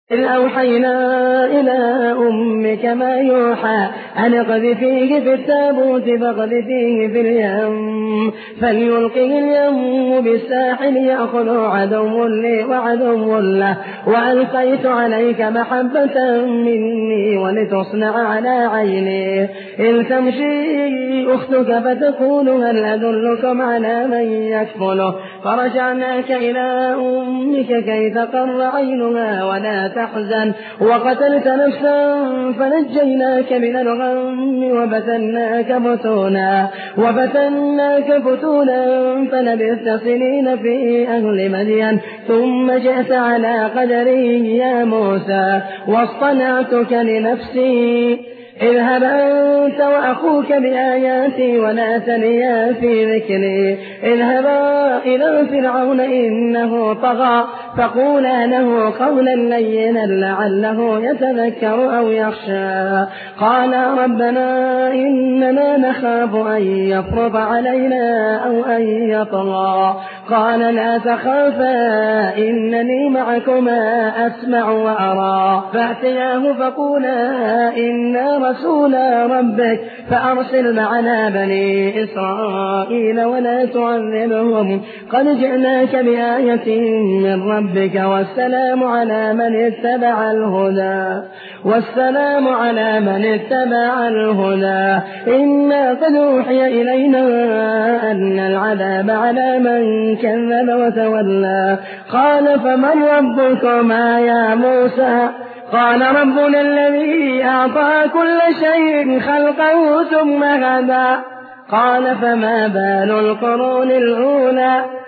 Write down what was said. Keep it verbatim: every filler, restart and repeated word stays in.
إذ أوحينا إلى أمك ما يوحى أن اقذفيه في التابوت فاقذفيه في اليم فليلقه اليم بالساحل يأخذه عدو لي وعدو له وألقيت عليك محبة مني ولتصنع على عيني إذ تمشي أختك فتقول هل أدلكم على من يكفله فرجعناك إلى أمك كي تقر عينها ولا تحزن وقتلت نفسا فنجيناك من الغم وفتناك فتونا وفتناك فتونا فلبثت سنين في أهل مدين ثم جئت على قدري يا موسى واصطنعتك لنفسي اذهب أنت وأخوك بآياتي ولا تنيا في ذكري اذهبا إلى فرعون إنه طغى فقولا له قولا لينا لعله يتذكر أو يخشى قالا ربنا إننا نخاف أن يفرط علينا أو أن يطغى قال لا تخافا إنني معكما أسمع وأرى فأتياه فقولا إنا رسول ربك فأرسل معنا بني إسرائيل ولا تعذبهم قد جئناك بآية من ربك والسلام على من اتبع الهدى والسلام على من اتبع الهدى إنا قد أوحي إلينا أن العذاب على من كذب وتولى قال فمن ربكما يا موسى قال ربنا الذي أعطى كل شيء خلقه ثم هدى قال فما بال القرون الأولى